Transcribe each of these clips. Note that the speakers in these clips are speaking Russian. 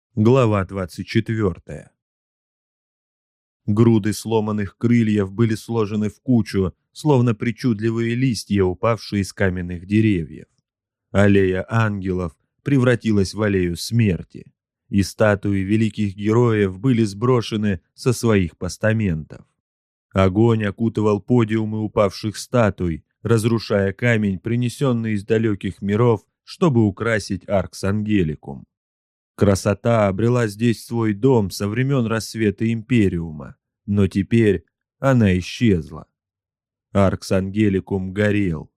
Глава 24. Груды сломанных крыльев были сложены в кучу, словно причудливые листья, упавшие из каменных деревьев. Аллея ангелов превратилась в аллею смерти, и статуи великих героев были сброшены со своих постаментов. Огонь окутывал подиумы упавших статуй, разрушая камень, принесенный из далеких миров, чтобы украсить Аркс Ангеликум. Красота обрела здесь свой дом со времен рассвета Империума, но теперь она исчезла. Аркс Ангеликум горел.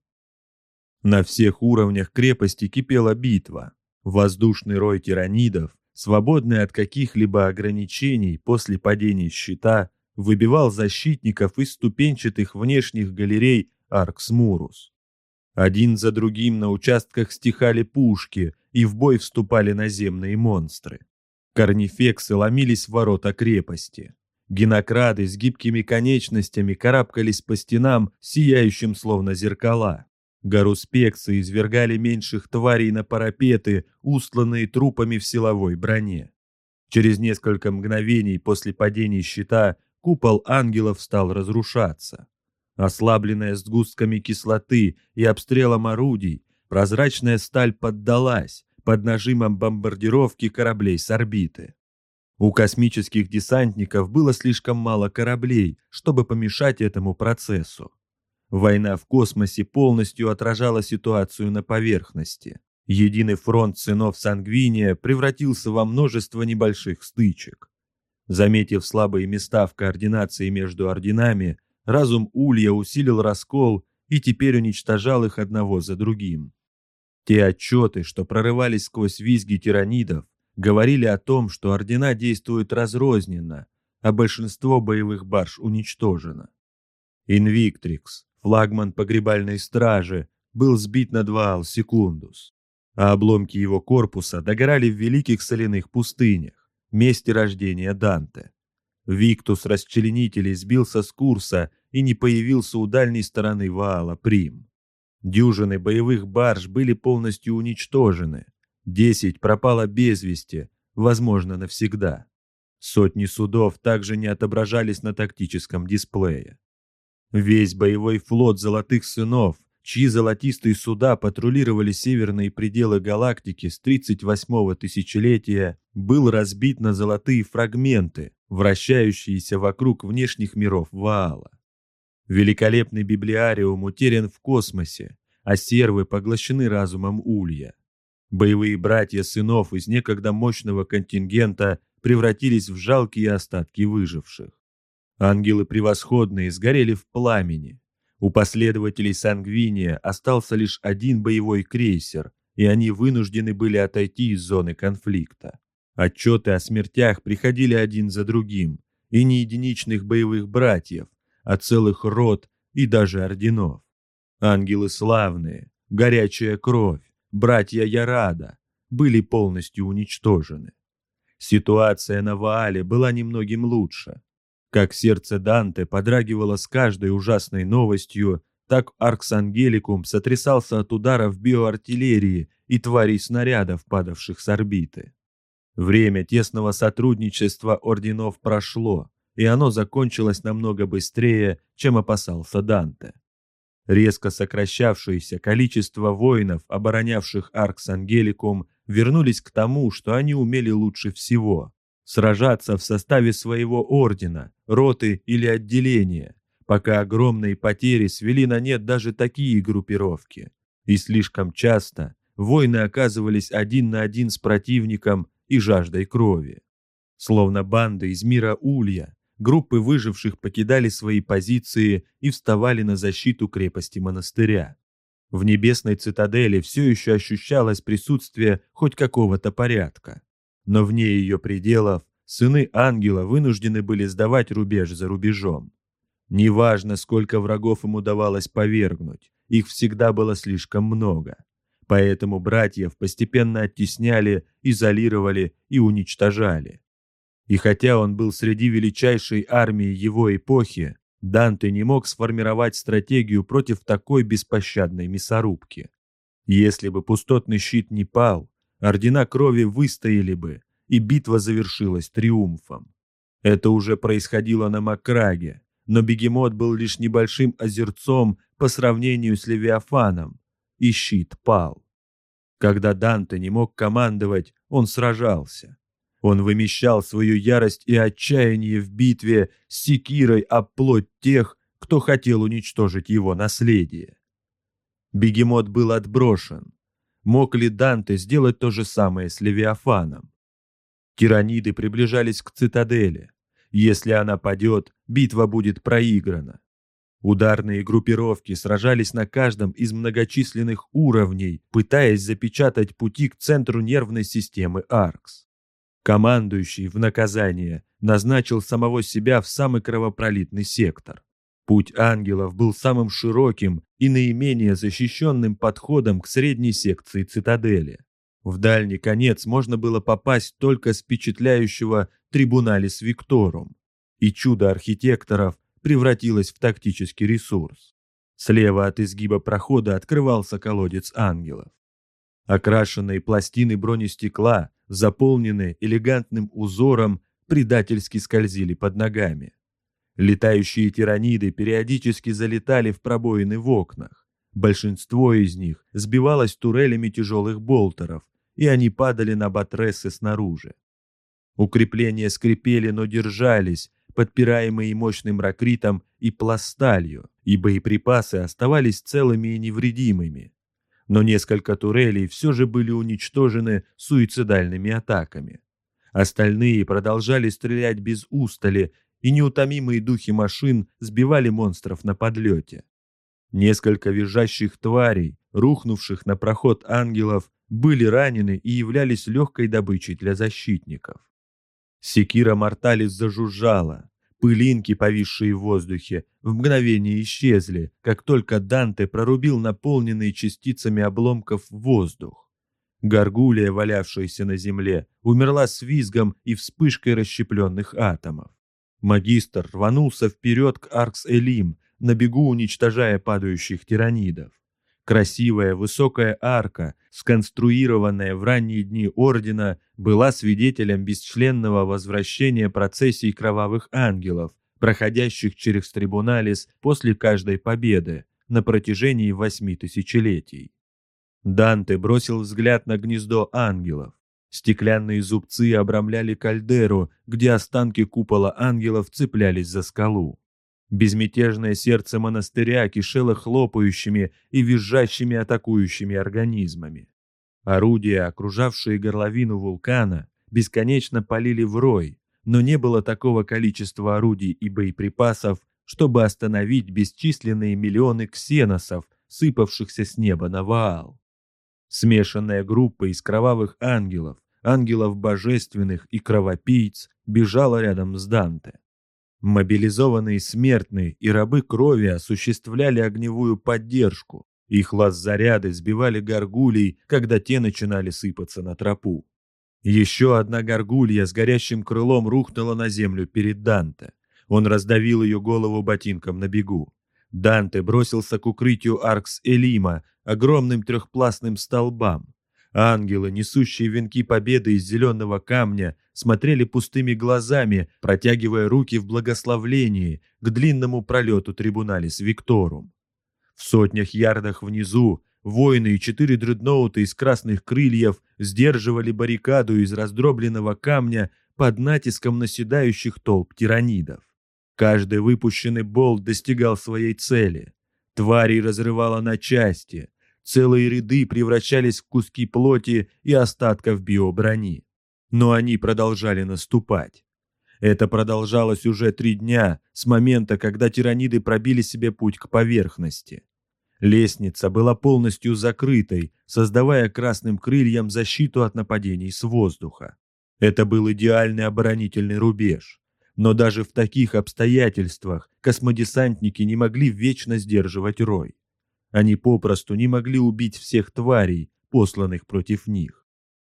На всех уровнях крепости кипела битва. Воздушный рой тиранидов, свободный от каких-либо ограничений после падения щита, выбивал защитников из ступенчатых внешних галерей Аркс Мурус. Один за другим на участках стихали пушки, и в бой вступали наземные монстры. Корнифексы ломились в ворота крепости. Генокрады с гибкими конечностями карабкались по стенам, сияющим словно зеркала. Гаруспексы извергали меньших тварей на парапеты, устланные трупами в силовой броне. Через несколько мгновений после падения щита купол ангелов стал разрушаться. Ослабленная сгустками кислоты и обстрелом орудий, прозрачная сталь поддалась под нажимом бомбардировки кораблей с орбиты. У космических десантников было слишком мало кораблей, чтобы помешать этому процессу. Война в космосе полностью отражала ситуацию на поверхности. Единый фронт сынов Сангвиния превратился во множество небольших стычек. Заметив слабые места в координации между орденами, разум Улья усилил раскол и теперь уничтожал их одного за другим. Те отчеты, что прорывались сквозь визги тиранидов, говорили о том, что ордена действуют разрозненно, а большинство боевых барж уничтожено. Инвиктрикс, флагман погребальной стражи, был сбит на 2 Алсекундус, а обломки его корпуса догорали в великих соляных пустынях, месте рождения Данте. Виктус расчленителей сбился с курса и не появился у дальней стороны Ваала Прим. Дюжины боевых барж были полностью уничтожены. 10 пропало без вести, возможно, навсегда. Сотни судов также не отображались на тактическом дисплее. Весь боевой флот Золотых Сынов, чьи золотистые суда патрулировали северные пределы галактики с 38-го тысячелетия, был разбит на золотые фрагменты, вращающиеся вокруг внешних миров Ваала. Великолепный библиариум утерян в космосе, а сервы поглощены разумом Улья. Боевые братья сынов из некогда мощного контингента превратились в жалкие остатки выживших. Ангелы превосходные сгорели в пламени. У последователей Сангвиния остался лишь один боевой крейсер, и они вынуждены были отойти из зоны конфликта. Отчеты о смертях приходили один за другим, и не единичных боевых братьев, а целых род и даже орденов. Ангелы славные, горячая кровь, братья Ярада были полностью уничтожены. Ситуация на Ваале была немногим лучше. Как сердце Данте подрагивало с каждой ужасной новостью, так Аркс Ангеликум сотрясался от ударов биоартиллерии и тварей снарядов, падавших с орбиты. Время тесного сотрудничества орденов прошло, и оно закончилось намного быстрее, чем опасался Данте. Резко сокращавшееся количество воинов, оборонявших Аркс Ангеликум, вернулись к тому, что они умели лучше всего – сражаться в составе своего ордена, роты или отделения, пока огромные потери свели на нет даже такие группировки. И слишком часто воины оказывались один на один с противником и жаждой крови. Словно банды из мира Улья, группы выживших покидали свои позиции и вставали на защиту крепости монастыря. В небесной цитадели все еще ощущалось присутствие хоть какого-то порядка. Но вне ее пределов сыны ангела вынуждены были сдавать рубеж за рубежом. Неважно, сколько врагов им удавалось повергнуть, их всегда было слишком много. Поэтому братьев постепенно оттесняли, изолировали и уничтожали. И хотя он был среди величайшей армии его эпохи, Данте не мог сформировать стратегию против такой беспощадной мясорубки. Если бы пустотный щит не пал, ордена крови выстояли бы, и битва завершилась триумфом. Это уже происходило на Макраге, но бегемот был лишь небольшим озерцом по сравнению с Левиафаном, и щит пал. Когда Данте не мог командовать, он сражался. Он вымещал свою ярость и отчаяние в битве с секирой об плоть тех, кто хотел уничтожить его наследие. Бегемот был отброшен. Мог ли Данте сделать то же самое с Левиафаном? Тираниды приближались к цитадели. Если она падет, битва будет проиграна. Ударные группировки сражались на каждом из многочисленных уровней, пытаясь запечатать пути к центру нервной системы Аркс. Командующий в наказание назначил самого себя в самый кровопролитный сектор. Путь ангелов был самым широким и наименее защищенным подходом к средней секции цитадели. В дальний конец можно было попасть только с впечатляющего Трибуналис Викторум, и чудо архитекторов превратилось в тактический ресурс. Слева от изгиба прохода открывался колодец ангелов. Окрашенные пластины бронестекла, заполненные элегантным узором, предательски скользили под ногами. Летающие тираниды периодически залетали в пробоины в окнах. Большинство из них сбивалось турелями тяжелых болтеров, и они падали на батрессы снаружи. Укрепления скрипели, но держались, подпираемые мощным ракритом и пласталью, и боеприпасы оставались целыми и невредимыми. Но несколько турелей все же были уничтожены суицидальными атаками. Остальные продолжали стрелять без устали, и неутомимые духи машин сбивали монстров на подлете. Несколько визжащих тварей, рухнувших на проход ангелов, были ранены и являлись легкой добычей для защитников. Секира Морталис зажужжала. Пылинки, повисшие в воздухе, в мгновение исчезли, как только Данте прорубил наполненный частицами обломков воздух. Гаргулия, валявшаяся на земле, умерла с визгом и вспышкой расщепленных атомов. Магистр рванулся вперед к Аркс-Элим, на бегу уничтожая падающих тиранидов. Красивая высокая арка, сконструированная в ранние дни Ордена, была свидетелем бесчленного возвращения процессий кровавых ангелов, проходящих через Трибуналис после каждой победы на протяжении 8 тысячелетий. Данте бросил взгляд на гнездо ангелов. Стеклянные зубцы обрамляли кальдеру, где останки купола ангелов цеплялись за скалу. Безмятежное сердце монастыря кишело хлопающими и визжащими атакующими организмами. Орудия, окружавшие горловину вулкана, бесконечно палили в рой, но не было такого количества орудий и боеприпасов, чтобы остановить бесчисленные миллионы ксеносов, сыпавшихся с неба на Ваал. Смешанная группа из кровавых ангелов, ангелов божественных и кровопийц бежала рядом с Данте. Мобилизованные смертные и рабы крови осуществляли огневую поддержку. Их лаз-заряды сбивали гаргулей, когда те начинали сыпаться на тропу. Еще одна гаргулья с горящим крылом рухнула на землю перед Данте. Он раздавил ее голову ботинком на бегу. Данте бросился к укрытию Аркс-Элима, огромным трехпластным столбам. Ангелы, несущие венки победы из зеленого камня, смотрели пустыми глазами, протягивая руки в благословлении к длинному пролету Трибуналис Викторум. В сотнях ярдах внизу воины и 4 дредноута из красных крыльев сдерживали баррикаду из раздробленного камня под натиском наседающих толп тиранидов. Каждый выпущенный болт достигал своей цели. Тварей разрывало на части. Целые ряды превращались в куски плоти и остатков биоброни. Но они продолжали наступать. Это продолжалось уже 3 дня с момента, когда тираниды пробили себе путь к поверхности. Лестница была полностью закрытой, создавая красным крыльям защиту от нападений с воздуха. Это был идеальный оборонительный рубеж. Но даже в таких обстоятельствах космодесантники не могли вечно сдерживать рой. Они попросту не могли убить всех тварей, посланных против них.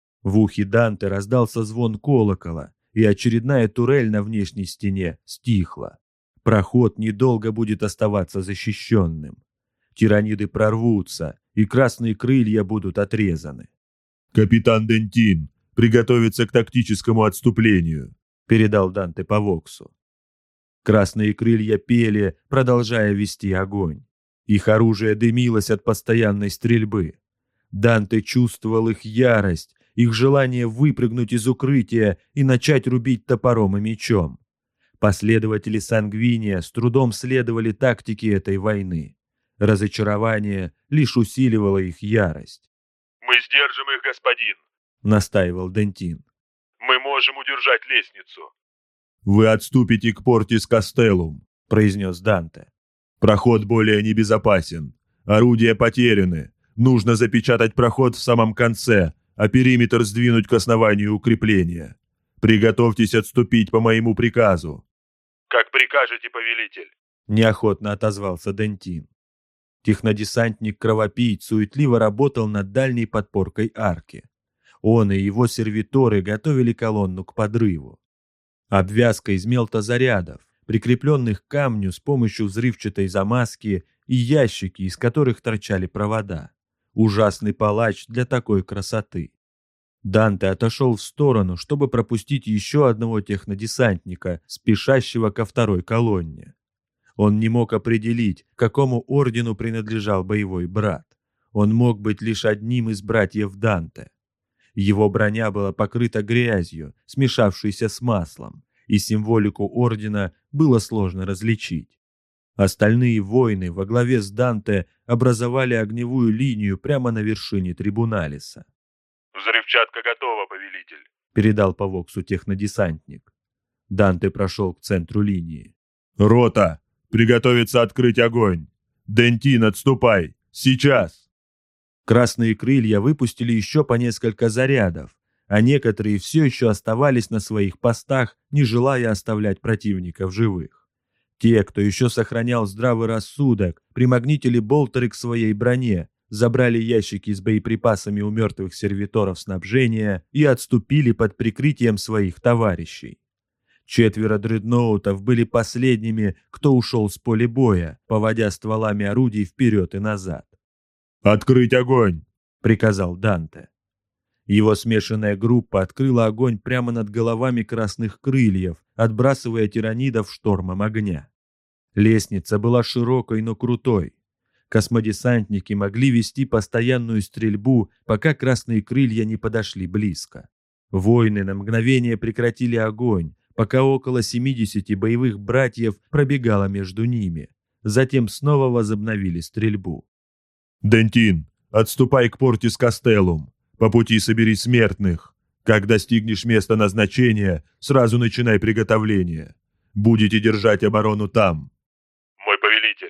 В ухе Данте раздался звон колокола, и очередная турель на внешней стене стихла. Проход недолго будет оставаться защищенным. Тираниды прорвутся, и красные крылья будут отрезаны. «Капитан Дентин, Приготовиться к тактическому отступлению», — передал Данте по Воксу. Красные крылья пели, продолжая вести огонь. Их оружие дымилось от постоянной стрельбы. Данте чувствовал их ярость, их желание выпрыгнуть из укрытия и начать рубить топором и мечом. Последователи Сангвиния с трудом следовали тактике этой войны. Разочарование лишь усиливало их ярость. «Мы сдержим их, господин», — настаивал Дентин. «Мы можем удержать лестницу». «Вы отступите к Портис Кастеллум», — произнес Данте. «Проход более небезопасен. Орудия потеряны. Нужно запечатать проход в самом конце, а периметр сдвинуть к основанию укрепления. Приготовьтесь отступить по моему приказу». «Как прикажете, повелитель», — неохотно отозвался Дентин. Технодесантник-кровопийц суетливо работал над дальней подпоркой арки. Он и его сервиторы готовили колонну к подрыву. Обвязка из мелтозарядов, прикрепленных к камню с помощью взрывчатой замазки, и ящики, из которых торчали провода. Ужасный палач для такой красоты. Данте отошел в сторону, чтобы пропустить еще одного технодесантника, спешащего ко второй колонне. Он не мог определить, к какому ордену принадлежал боевой брат. Он мог быть лишь одним из братьев Данте. Его броня была покрыта грязью, смешавшейся с маслом, и символику ордена было сложно различить. Остальные воины во главе с Данте образовали огневую линию прямо на вершине Трибуналиса. «Взрывчатка готова, повелитель», — передал по Воксу технодесантник. Данте прошел к центру линии. «Рота! Приготовиться открыть огонь! Дентин, отступай! Сейчас!» Красные крылья выпустили еще по несколько зарядов, а некоторые все еще оставались на своих постах, не желая оставлять противника в живых. Те, кто еще сохранял здравый рассудок, примагнитили болтеры к своей броне, забрали ящики с боеприпасами у мертвых сервиторов снабжения и отступили под прикрытием своих товарищей. 4 дредноутов были последними, кто ушел с поля боя, поводя стволами орудий вперед и назад. «Открыть огонь!» — приказал Данте. Его смешанная группа открыла огонь прямо над головами красных крыльев, отбрасывая тиранидов штормом огня. Лестница была широкой, но крутой. Космодесантники могли вести постоянную стрельбу, пока красные крылья не подошли близко. Воины на мгновение прекратили огонь, пока около 70 боевых братьев пробегало между ними. Затем снова возобновили стрельбу. «Дентин, отступай к Портис Кастеллум. По пути собери смертных. Как достигнешь места назначения, сразу начинай приготовление. Будете держать оборону там». «Мой повелитель».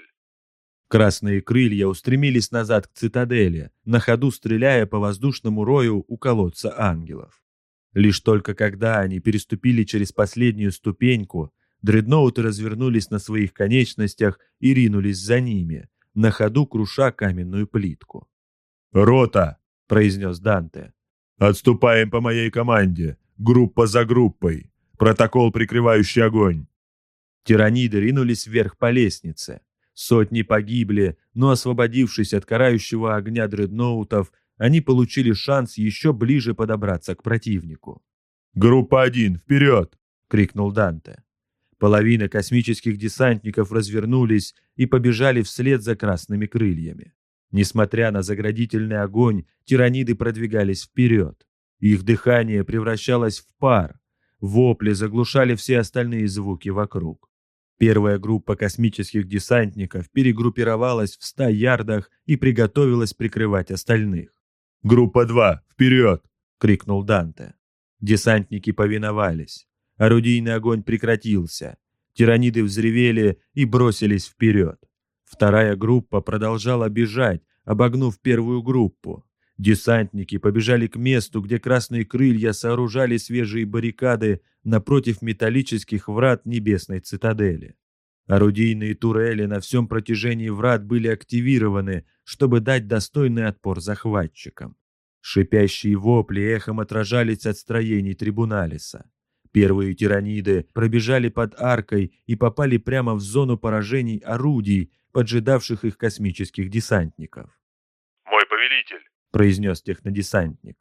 Красные крылья устремились назад к цитадели, на ходу стреляя по воздушному рою у колодца ангелов. Лишь только когда они переступили через последнюю ступеньку, дредноуты развернулись на своих конечностях и ринулись за ними, на ходу круша каменную плитку. «Рота!» — произнес Данте. «Отступаем по моей команде, группа за группой. Протокол, прикрывающий огонь». Тираниды ринулись вверх по лестнице. Сотни погибли, но, освободившись от карающего огня дредноутов, они получили шанс еще ближе подобраться к противнику. «Группа 1, вперед!» — крикнул Данте. Половина космических десантников развернулись и побежали вслед за красными крыльями. Несмотря на заградительный огонь, тираниды продвигались вперед. Их дыхание превращалось в пар. Вопли заглушали все остальные звуки вокруг. Первая группа космических десантников перегруппировалась в 100 ярдах и приготовилась прикрывать остальных. «Группа 2, вперед!» — крикнул Данте. Десантники повиновались. Орудийный огонь прекратился. Тираниды взревели и бросились вперед. Вторая группа продолжала бежать, обогнув первую группу. Десантники побежали к месту, где красные крылья сооружали свежие баррикады напротив металлических врат небесной цитадели. Орудийные турели на всем протяжении врат были активированы, чтобы дать достойный отпор захватчикам. Шипящие вопли эхом отражались от строений Трибуналиса. Первые тираниды пробежали под аркой и попали прямо в зону поражений орудий, поджидавших их космических десантников. «Мой повелитель», — произнес технодесантник.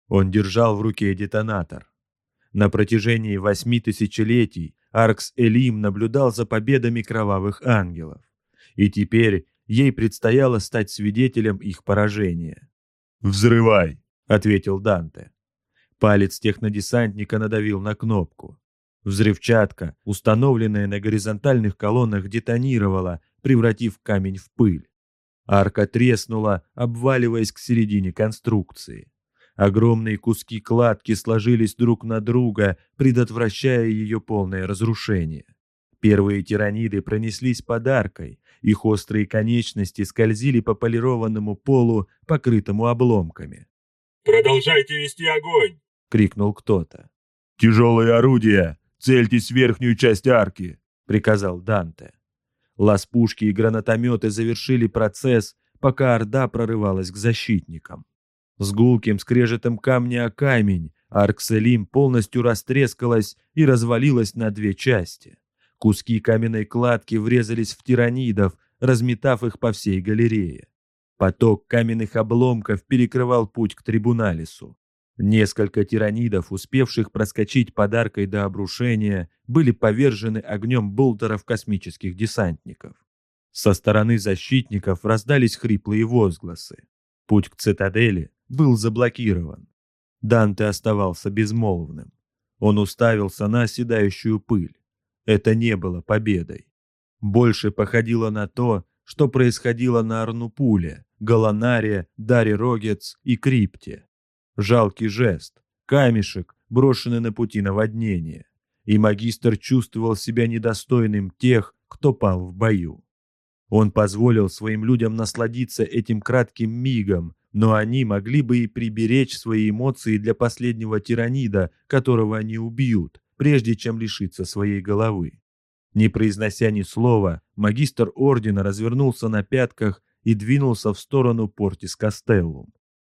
Он держал в руке детонатор. На протяжении 8 тысячелетий Аркс-Элим наблюдал за победами кровавых ангелов. И теперь ей предстояло стать свидетелем их поражения. «Взрывай!» — ответил Данте. Палец технодесантника надавил на кнопку. Взрывчатка, установленная на горизонтальных колоннах, детонировала, превратив камень в пыль. Арка треснула, обваливаясь к середине конструкции. Огромные куски кладки сложились друг на друга, предотвращая ее полное разрушение. Первые тираниды пронеслись под аркой, их острые конечности скользили по полированному полу, покрытому обломками. «Продолжайте вести огонь!» — крикнул кто-то. «Тяжелые орудия! Цельтесь в верхнюю часть арки!» — приказал Данте. Лаз-пушки и гранатометы завершили процесс, пока орда прорывалась к защитникам. С гулким скрежетом камня о камень Аркс-Элим полностью растрескалась и развалилась на 2 части. Куски каменной кладки врезались в тиранидов, разметав их по всей галерее. Поток каменных обломков перекрывал путь к трибуналису. Несколько тиранидов, успевших проскочить под аркой до обрушения, были повержены огнем болтеров космических десантников. Со стороны защитников раздались хриплые возгласы. Путь к цитадели был заблокирован. Данте оставался безмолвным. Он уставился на оседающую пыль. Это не было победой. Больше походило на то, что происходило на Арнупуле, Галанаре, Даре Рогец и Крипте. Жалкий жест, камешек, брошенный на пути наводнения. И магистр чувствовал себя недостойным тех, кто пал в бою. Он позволил своим людям насладиться этим кратким мигом, но они могли бы и приберечь свои эмоции для последнего тиранида, которого они убьют, прежде чем лишиться своей головы. Не произнося ни слова, магистр ордена развернулся на пятках и двинулся в сторону Портис Кастеллум.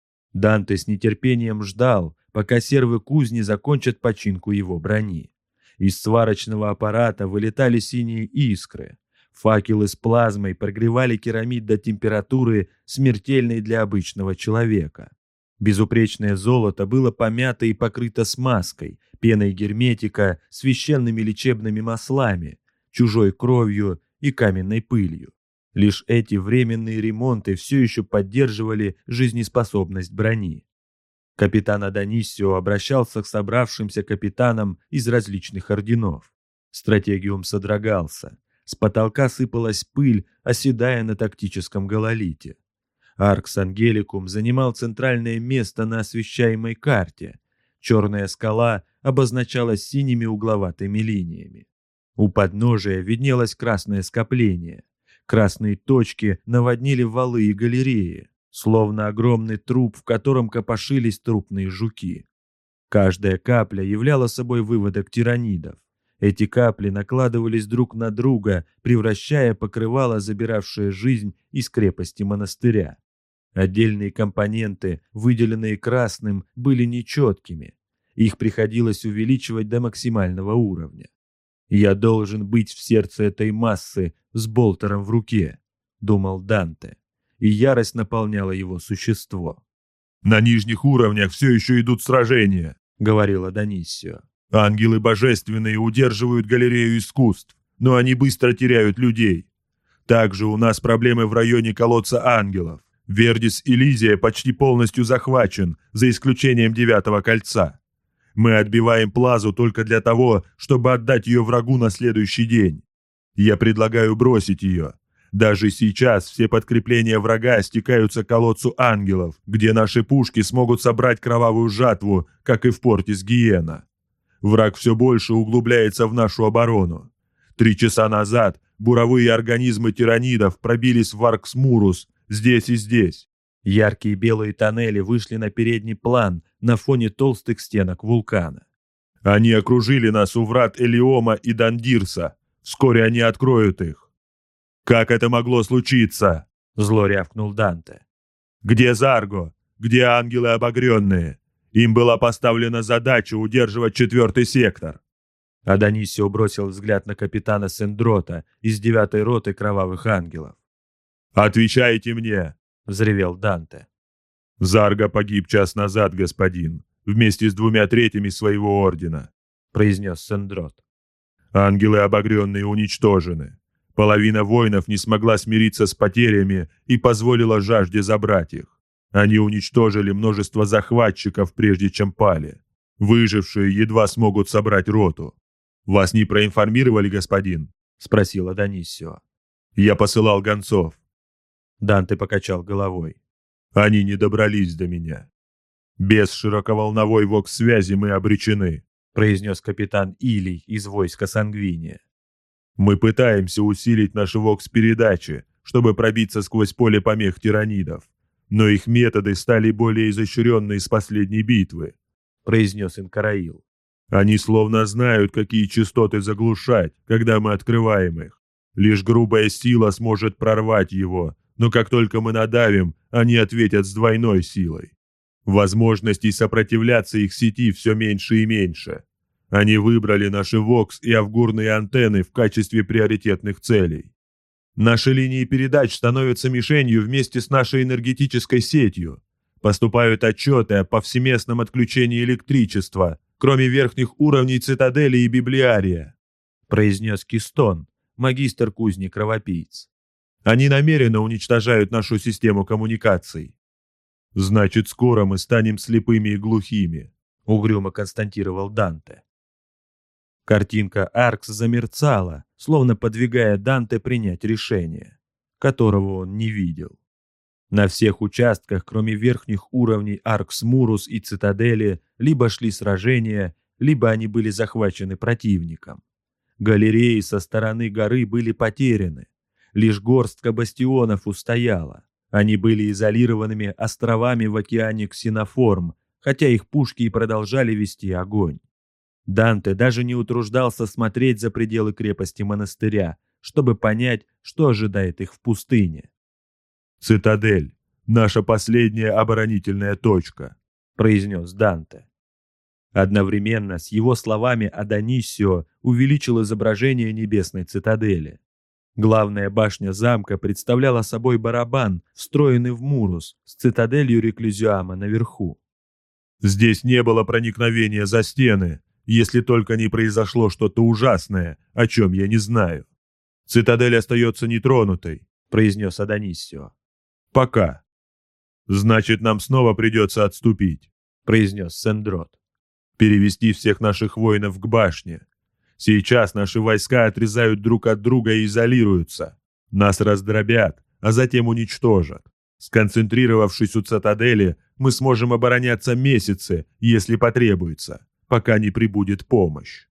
Данте с нетерпением ждал, пока сервы кузни закончат починку его брони. Из сварочного аппарата вылетали синие искры. Факелы с плазмой прогревали керамид до температуры, смертельной для обычного человека. Безупречное золото было помято и покрыто смазкой, пеной герметика, священными лечебными маслами, чужой кровью и каменной пылью. Лишь эти временные ремонты все еще поддерживали жизнеспособность брони. Капитан Адонисио обращался к собравшимся капитанам из различных орденов. Стратегиум содрогался. С потолка сыпалась пыль, оседая на тактическом гололите. Аркс Ангеликум занимал центральное место на освещаемой карте. Черная скала обозначалась синими угловатыми линиями. У подножия виднелось красное скопление. Красные точки наводнили валы и галереи, словно огромный труп, в котором копошились трупные жуки. Каждая капля являла собой выводок тиранидов. Эти капли накладывались друг на друга, превращая покрывало, забиравшее жизнь, из крепости монастыря. Отдельные компоненты, выделенные красным, были нечеткими. Их приходилось увеличивать до максимального уровня. «Я должен быть в сердце этой массы с болтером в руке», — думал Данте, и ярость наполняла его существо. «На нижних уровнях все еще идут сражения», — говорил Адонисио. «Ангелы божественные удерживают галерею искусств, но они быстро теряют людей. Также у нас проблемы в районе колодца ангелов. Вердис Элизия почти полностью захвачен, за исключением 9-го кольца. Мы отбиваем Плазу только для того, чтобы отдать ее врагу на следующий день. Я предлагаю бросить ее. Даже сейчас все подкрепления врага стекаются к колодцу ангелов, где наши пушки смогут собрать кровавую жатву, как и в Портис Гиена. Враг все больше углубляется в нашу оборону. 3 часа назад буровые организмы тиранидов пробились в Аркс-Мурус, здесь и здесь». Яркие белые тоннели вышли на передний план на фоне толстых стенок вулкана. «Они окружили нас у врат Элиома и Дандирса. Вскоре они откроют их». «Как это могло случиться?» — зло рявкнул Данте. «Где Зарго? Где ангелы обогренные? Им была поставлена задача удерживать 4-й сектор». Адонисио бросил взгляд на капитана Сендрота из 9-й роты кровавых ангелов. «Отвечайте мне!» — взревел Данте. «Зарга погиб час назад, господин, вместе с 2/3 своего ордена», — произнес Сендрот. «Ангелы обогренные уничтожены. Половина воинов не смогла смириться с потерями и позволила жажде забрать их. Они уничтожили множество захватчиков, прежде чем пали. Выжившие едва смогут собрать роту. Вас не проинформировали, господин?» — спросил Адонисио. «Я посылал гонцов». Данте покачал головой. «Они не добрались до меня. Без широковолновой вокс-связи мы обречены», — произнес капитан Илий из войска Сангвиния. «Мы пытаемся усилить наши вокс-передачи, чтобы пробиться сквозь поле помех тиранидов, но их методы стали более изощренные с последней битвы», — произнес Инкараил. «Они словно знают, какие частоты заглушать, когда мы открываем их. Лишь грубая сила сможет прорвать его, но как только мы надавим, они ответят с двойной силой. Возможностей сопротивляться их сети все меньше и меньше. Они выбрали наши вокс и авгурные антенны в качестве приоритетных целей. Наши линии передач становятся мишенью вместе с нашей энергетической сетью. Поступают отчеты о повсеместном отключении электричества, кроме верхних уровней цитадели и библиария», — произнес Кистон, магистр-кузник-кровопийц. «Они намеренно уничтожают нашу систему коммуникаций». «Значит, скоро мы станем слепыми и глухими», — угрюмо констатировал Данте. Картинка Аркс замерцала, словно подвигая Данте принять решение, которого он не видел. На всех участках, кроме верхних уровней Аркс-Мурус и Цитадели, либо шли сражения, либо они были захвачены противником. Галереи со стороны горы были потеряны. Лишь горстка бастионов устояла. Они были изолированными островами в океане Ксеноформ, хотя их пушки и продолжали вести огонь. Данте даже не утруждался смотреть за пределы крепости монастыря, чтобы понять, что ожидает их в пустыне. «Цитадель — наша последняя оборонительная точка», — произнес Данте. Одновременно с его словами Адонисио увеличил изображение небесной цитадели. Главная башня замка представляла собой барабан, встроенный в Мурус, с цитаделью Реклюзиама наверху. «Здесь не было проникновения за стены, если только не произошло что-то ужасное, о чем я не знаю. Цитадель остается нетронутой», — произнес Адонисио. «Пока». «Значит, нам снова придется отступить», — произнес Сендрот. «Перевести всех наших воинов к башне. Сейчас наши войска отрезают друг от друга и изолируются. Нас раздробят, а затем уничтожат. Сконцентрировавшись у цитадели, мы сможем обороняться месяцы, если потребуется, пока не прибудет помощь».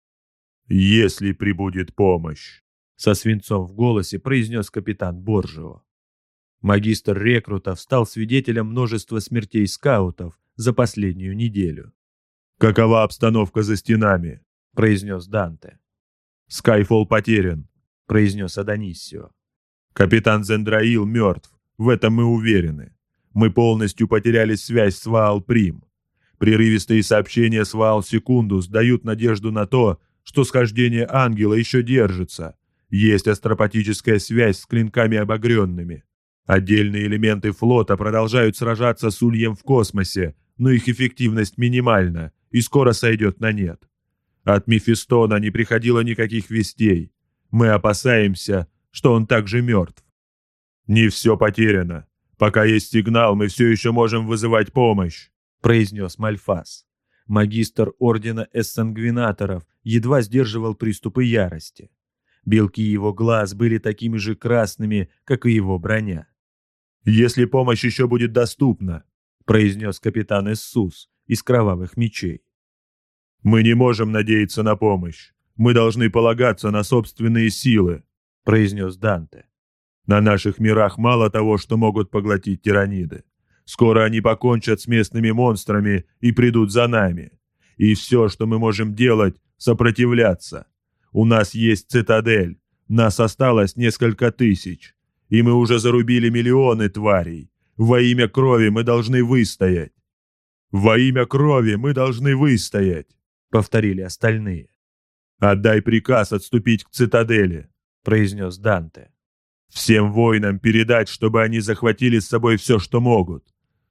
«Если прибудет помощь», — со свинцом в голосе произнес капитан Боржио. Магистр рекрутов стал свидетелем множества смертей скаутов за последнюю неделю. «Какова обстановка за стенами?» — произнес Данте. «Скайфолл потерян», — произнес Адонисио. «Капитан Зендраил мертв, в этом мы уверены. Мы полностью потеряли связь с Ваал-Прим. Прерывистые сообщения с Ваал-Секундус дают надежду на то, что схождение ангела еще держится. Есть астропатическая связь с клинками обогренными. Отдельные элементы флота продолжают сражаться с Ульем в космосе, но их эффективность минимальна и скоро сойдет на нет. От Мефистона не приходило никаких вестей. Мы опасаемся, что он также мертв». «Не все потеряно. Пока есть сигнал, мы все еще можем вызывать помощь», — произнес Мальфас. Магистр ордена эссангвинаторов едва сдерживал приступы ярости. Белки его глаз были такими же красными, как и его броня. «Если помощь еще будет доступна», — произнес капитан Иссус из кровавых мечей. «Мы не можем надеяться на помощь. Мы должны полагаться на собственные силы», — произнес Данте. «На наших мирах мало того, что могут поглотить тираниды. Скоро они покончат с местными монстрами и придут за нами. И все, что мы можем делать, сопротивляться. У нас есть цитадель, нас осталось несколько тысяч, и мы уже зарубили миллионы тварей. Во имя крови мы должны выстоять». «Во имя крови мы должны выстоять», — повторили остальные. «Отдай приказ отступить к цитадели», — произнес Данте. «Всем воинам передать, чтобы они захватили с собой все, что могут.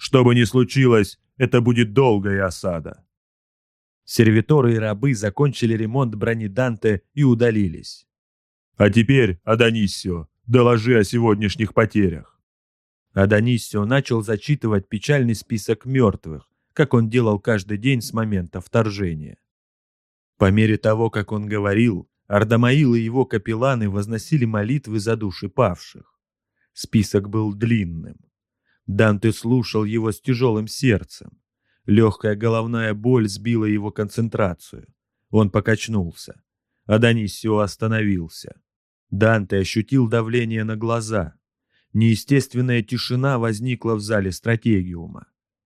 Что бы ни случилось, это будет долгая осада. Сервиторы и рабы закончили ремонт брони Данте и удалились. А теперь, Адониссио, доложи о сегодняшних потерях. Адониссио начал зачитывать печальный список мертвых, как он делал каждый день с момента вторжения. По мере того, как он говорил, Ардамаил и его капелланы возносили молитвы за души павших. Список был длинным. Данте слушал его с тяжелым сердцем. Легкая головная боль сбила его концентрацию. Он покачнулся. Адониссио остановился. Данте ощутил давление на глаза. Неестественная тишина возникла в зале стратегиума.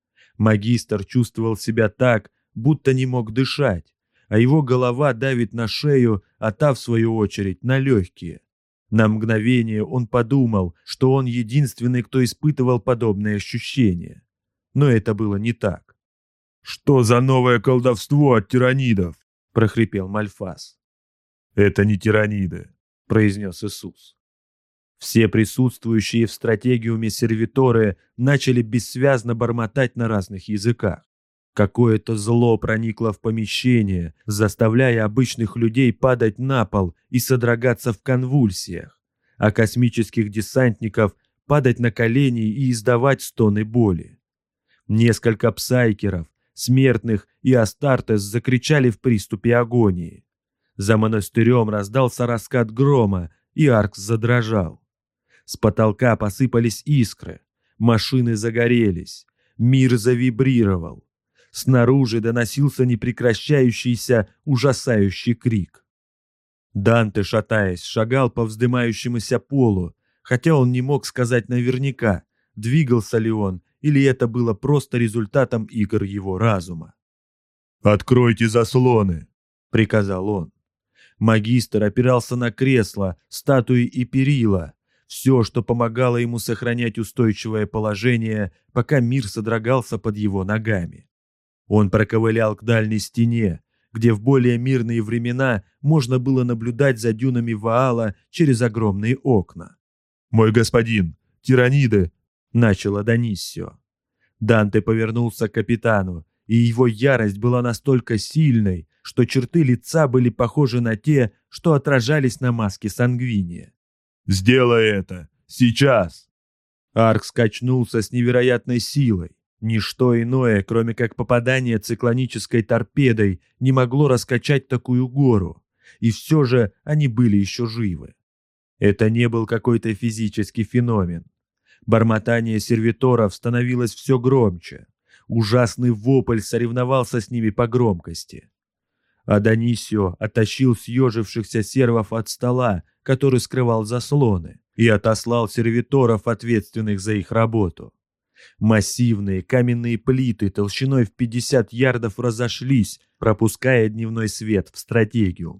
Магистр чувствовал себя так, будто не мог дышать, а его голова давит на шею, а та, в свою очередь, на легкие. На мгновение он подумал, что он единственный, кто испытывал подобные ощущения. Но это было не так. «Что за новое колдовство от тиранидов?» – прохрипел Мальфас. «Это не тираниды», – произнес Иисус. Все присутствующие в стратегиуме сервиторы начали бессвязно бормотать на разных языках. Какое-то зло проникло в помещение, заставляя обычных людей падать на пол и содрогаться в конвульсиях, а космических десантников падать на колени и издавать стоны боли. Несколько псайкеров, смертных и Астартес закричали в приступе агонии. За монастырем раздался раскат грома, и Аркс задрожал. С потолка посыпались искры, машины загорелись, мир завибрировал. Снаружи доносился непрекращающийся, ужасающий крик. Данте, шатаясь, шагал по вздымающемуся полу, хотя он не мог сказать наверняка, двигался ли он, или это было просто результатом игр его разума. «Откройте заслоны!» — приказал он. Магистр опирался на кресло, статуи и перила, все, что помогало ему сохранять устойчивое положение, пока мир содрогался под его ногами. Он проковылял к дальней стене, где в более мирные времена можно было наблюдать за дюнами Ваала через огромные окна. «Мой господин, тираниды!» — начал Адониссио. Данте повернулся к капитану, и его ярость была настолько сильной, что черты лица были похожи на те, что отражались на маске Сангвиния. «Сделай это! Сейчас!» Аркс качнулся с невероятной силой. Ничто иное, кроме как попадание циклонической торпедой, не могло раскачать такую гору, и все же они были еще живы. Это не был какой-то физический феномен. Бормотание сервиторов становилось все громче. Ужасный вопль соревновался с ними по громкости. Адониссио оттащил съежившихся сервов от стола, который скрывал заслоны, и отослал сервиторов, ответственных за их работу. Массивные каменные плиты толщиной в 50 ярдов разошлись, пропуская дневной свет в стратегиум.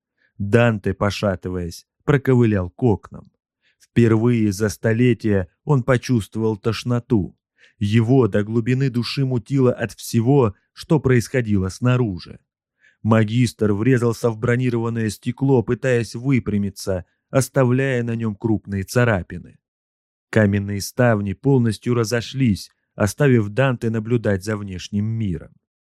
Данте, пошатываясь, проковылял к окнам. Впервые за столетия он почувствовал тошноту. Его до глубины души мутило от всего, что происходило снаружи. Магистр врезался в бронированное стекло, пытаясь выпрямиться, оставляя на нем крупные царапины. Каменные ставни полностью разошлись, оставив Данте наблюдать за внешним миром.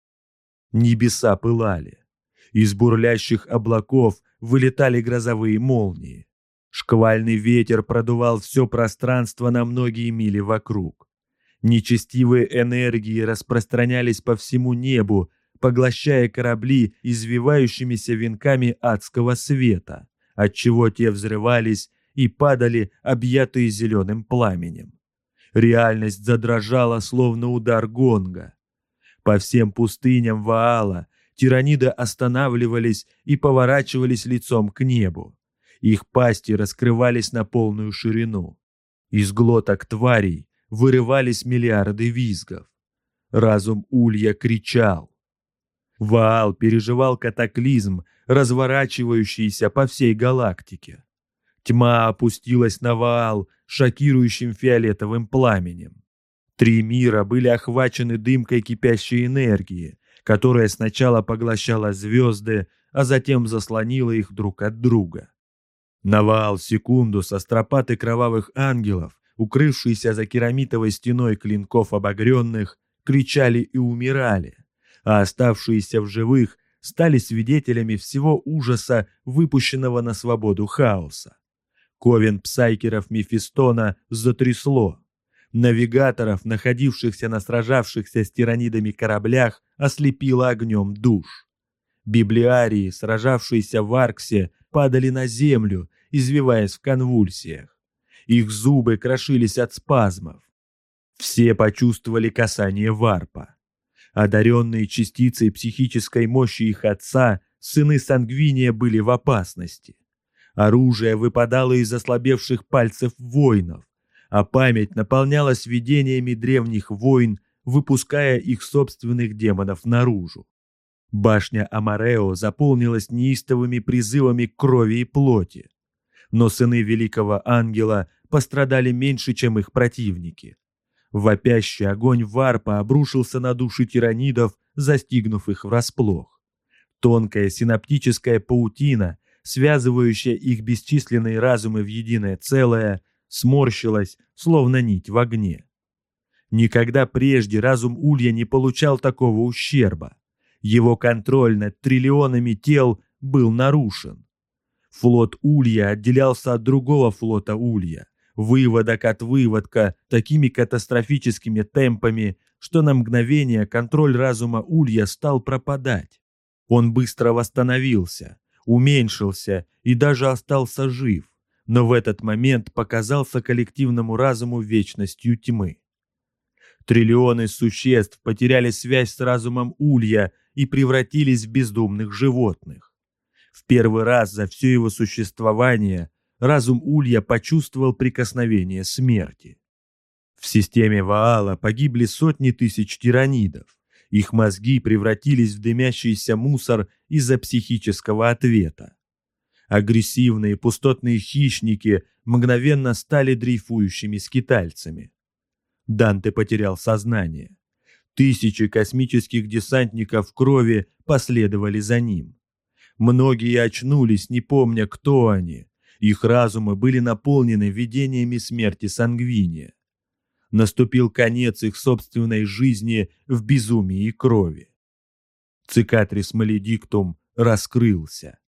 Небеса пылали. Из бурлящих облаков вылетали грозовые молнии. Шквальный ветер продувал все пространство на многие мили вокруг. Нечестивые энергии распространялись по всему небу, поглощая корабли извивающимися венками адского света, отчего те взрывались и падали, объятые зеленым пламенем. Реальность задрожала, словно удар гонга. По всем пустыням Ваала тираниды останавливались и поворачивались лицом к небу. Их пасти раскрывались на полную ширину. Из глоток тварей вырывались миллиарды визгов. Разум Улья кричал. Ваал переживал катаклизм, разворачивающийся по всей галактике. Тьма опустилась на Ваал шокирующим фиолетовым пламенем. 3 мира были охвачены дымкой кипящей энергии, которая сначала поглощала звезды, а затем заслонила их друг от друга. На Ваал Секундус астропаты кровавых ангелов укрывшиеся за керамитовой стеной клинков обогренных, кричали и умирали, а оставшиеся в живых стали свидетелями всего ужаса выпущенного на свободу хаоса. Ковен псайкеров Мефистона затрясло. Навигаторов, находившихся на сражавшихся с тиранидами кораблях, ослепило огнем душ. Библиарии, сражавшиеся в Арксе, падали на землю, извиваясь в конвульсиях. Их зубы крошились от спазмов. Все почувствовали касание варпа. Одаренные частицей психической мощи их отца, сыны Сангвиния были в опасности. Оружие выпадало из ослабевших пальцев воинов, а память наполнялась видениями древних войн, выпуская их собственных демонов наружу. Башня Амарео заполнилась неистовыми призывами крови и плоти. Но сыны Великого Ангела пострадали меньше, чем их противники. Вопящий огонь варпа обрушился на души тиранидов, застигнув их врасплох. Тонкая синаптическая паутина, связывающая их бесчисленные разумы в единое целое, сморщилась, словно нить в огне. Никогда прежде разум Улья не получал такого ущерба. Его контроль над триллионами тел был нарушен. Флот Улья отделялся от другого флота Улья, выводок от выводка, такими катастрофическими темпами, что на мгновение контроль разума Улья стал пропадать. Он быстро восстановился, уменьшился и даже остался жив, но в этот момент показался коллективному разуму вечностью тьмы. Триллионы существ потеряли связь с разумом Улья и превратились в бездумных животных. В первый раз за все его существование разум Улья почувствовал прикосновение смерти. В системе Ваала погибли сотни тысяч тиранидов. Их мозги превратились в дымящийся мусор из-за психического ответа. Агрессивные пустотные хищники мгновенно стали дрейфующими скитальцами. Данте потерял сознание. Тысячи космических десантников крови последовали за ним. Многие очнулись, не помня, кто они. Их разумы были наполнены видениями смерти Сангвиния. Наступил конец их собственной жизни в безумии и крови. Цикатрис Маледиктум раскрылся.